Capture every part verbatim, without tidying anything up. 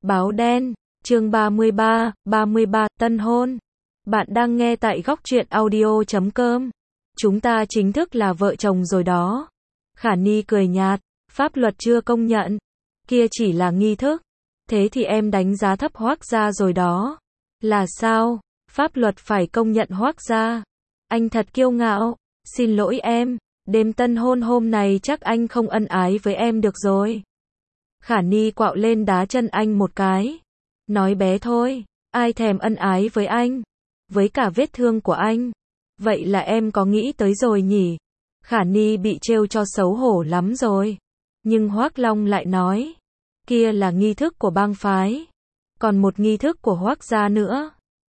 Báo đen, chương ba mươi ba, ba mươi ba, tân hôn. Bạn đang nghe tại góc truyện audio chấm com. Chúng ta chính thức là vợ chồng rồi đó. Khả Ni cười nhạt, pháp luật chưa công nhận. Kia chỉ là nghi thức. Thế thì em đánh giá thấp Hoác gia rồi đó. Là sao? Pháp luật phải công nhận Hoác gia. Anh thật kiêu ngạo. Xin lỗi em, đêm tân hôn hôm này chắc anh không ân ái với em được rồi. Khả Ni quạo lên đá chân anh một cái. Nói bé thôi, ai thèm ân ái với anh, với cả vết thương của anh. Vậy là em có nghĩ tới rồi nhỉ? Khả Ni bị trêu cho xấu hổ lắm rồi. Nhưng Hoác Long lại nói, kia là nghi thức của bang phái. Còn một nghi thức của Hoác gia nữa.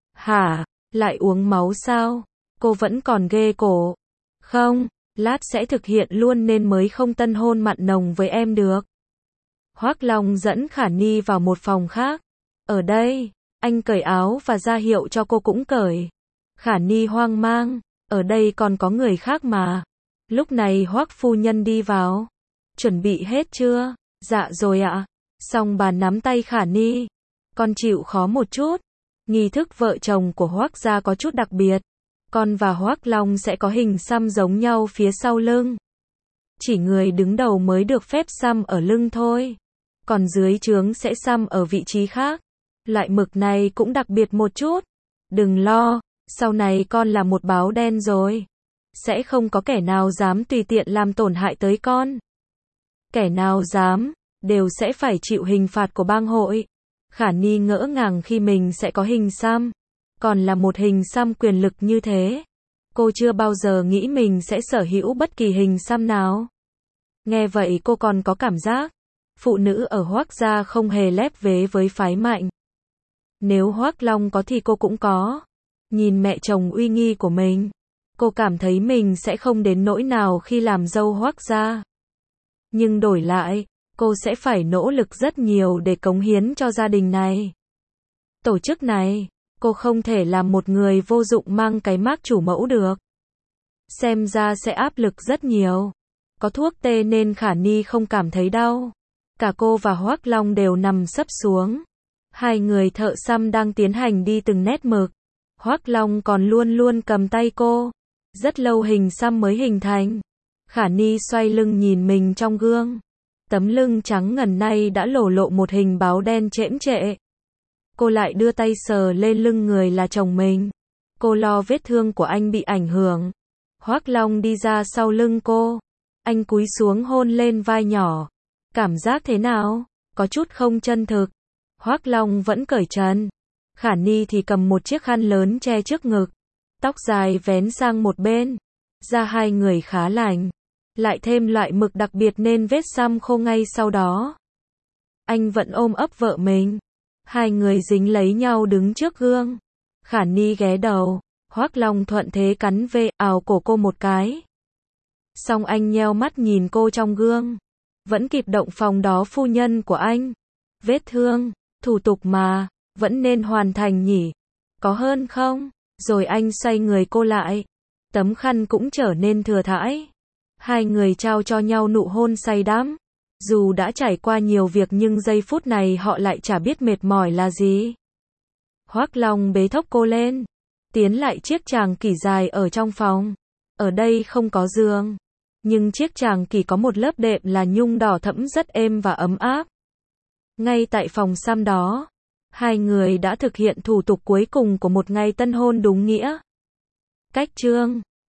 Hả? Lại uống máu sao? Cô vẫn còn ghê cổ. Không, lát sẽ thực hiện luôn nên mới không tân hôn mặn nồng với em được. Hoác Long dẫn Khả Ni vào một phòng khác. Ở đây, anh cởi áo và ra hiệu cho cô cũng cởi. Khả Ni hoang mang, ở đây còn có người khác mà. Lúc này Hoác phu nhân đi vào. Chuẩn bị hết chưa? Dạ rồi ạ. Xong bà nắm tay Khả Ni. Con chịu khó một chút. Nghi thức vợ chồng của Hoác gia có chút đặc biệt. Con và Hoác Long sẽ có hình xăm giống nhau phía sau lưng. Chỉ người đứng đầu mới được phép xăm ở lưng thôi. Còn dưới trướng sẽ xăm ở vị trí khác. Loại mực này cũng đặc biệt một chút. Đừng lo, sau này con là một báo đen rồi. Sẽ không có kẻ nào dám tùy tiện làm tổn hại tới con. Kẻ nào dám, đều sẽ phải chịu hình phạt của bang hội. Khả Ni ngỡ ngàng khi mình sẽ có hình xăm. Còn là một hình xăm quyền lực như thế. Cô chưa bao giờ nghĩ mình sẽ sở hữu bất kỳ hình xăm nào. Nghe vậy cô còn có cảm giác, phụ nữ ở Hoác gia không hề lép vế với phái mạnh. Nếu Hoác Long có thì cô cũng có. Nhìn mẹ chồng uy nghi của mình, cô cảm thấy mình sẽ không đến nỗi nào khi làm dâu Hoác gia. Nhưng đổi lại, cô sẽ phải nỗ lực rất nhiều để cống hiến cho gia đình này. Tổ chức này, cô không thể làm một người vô dụng mang cái mác chủ mẫu được. Xem ra sẽ áp lực rất nhiều. Có thuốc tê nên Khả Ni không cảm thấy đau. Cả cô và Hoác Long đều nằm sấp xuống. Hai người thợ xăm đang tiến hành đi từng nét mực. Hoác Long còn luôn luôn cầm tay cô. Rất lâu hình xăm mới hình thành. Khả Ni xoay lưng nhìn mình trong gương. Tấm lưng trắng ngần này đã lộ lộ một hình báo đen chễm trệ. Cô lại đưa tay sờ lên lưng người là chồng mình. Cô lo vết thương của anh bị ảnh hưởng. Hoác Long đi ra sau lưng cô. Anh cúi xuống hôn lên vai nhỏ. Cảm giác thế nào? Có chút không chân thực. Hoác Long vẫn cởi trần. Khả Ni thì cầm một chiếc khăn lớn che trước ngực. Tóc dài vén sang một bên. Da hai người khá lành. Lại thêm loại mực đặc biệt nên vết xăm khô ngay sau đó. Anh vẫn ôm ấp vợ mình. Hai người dính lấy nhau đứng trước gương. Khả Ni ghé đầu. Hoác Long thuận thế cắn về ào cổ cô một cái. Xong anh nheo mắt nhìn cô trong gương. Vẫn kịp động phòng đó phu nhân của anh. Vết thương, thủ tục mà, vẫn nên hoàn thành nhỉ. Có hơn không? Rồi anh xoay người cô lại. Tấm khăn cũng trở nên thừa thãi. Hai người trao cho nhau nụ hôn say đắm. Dù đã trải qua nhiều việc nhưng giây phút này họ lại chả biết mệt mỏi là gì. Hoác Long bế thốc cô lên. Tiến lại chiếc tràng kỷ dài ở trong phòng. Ở đây không có giường. Nhưng chiếc tràng kỷ có một lớp đệm là nhung đỏ thẫm rất êm và ấm áp. Ngay tại phòng xăm đó, hai người đã thực hiện thủ tục cuối cùng của một ngày tân hôn đúng nghĩa. Cách chương